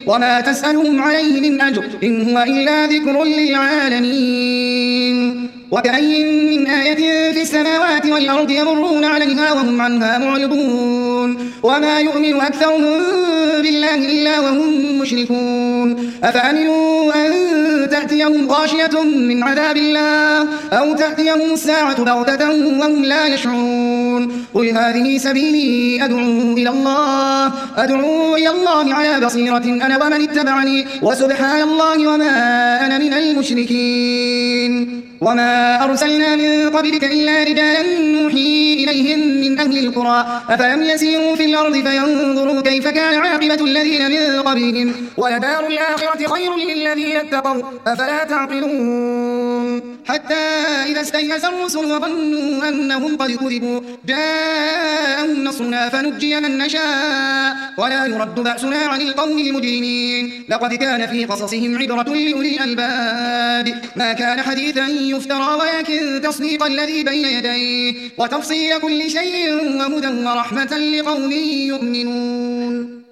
وما تسألهم عليه من أجر إن هو إلا ذكر للعالمين. وكأين من آية في السماوات والأرض يمرون عليها وهم عنها معرضون وما يؤمن أكثرهم بالله إلا وهم مشركون. أفأمنوا أن تأتيهم غاشية من عذاب الله أو تأتيهم الساعة بغتة وهم لا يشعرون. قل هذه سبيلي أدعو إلى الله على بصيرة أنا ومن اتبعني وسبحان الله وما أنا من المشركين. وما أرسلنا من قبلك إلا رجالا نوحي إليهم من أهل القرى أفلم يسيروا في الأرض فينظروا كيف كان عاقبة الذين من قبلهم ولدار الآخرة خير للذين اتقوا أفلا تعقلون. حتى إذا استيأس الرسل وظنوا أنهم قد كذبوا جاءهم نصرنا فنجي من نشاء ولا يرد بأسنا عن القوم المجرمين. لقد كان في قصصهم عبرة لأولي الألباب ما كان حديثا يفترى ولكن تصديق الذي بين يديه وتفصيل كل شيء وهدى ورحمة لقوم يؤمنون.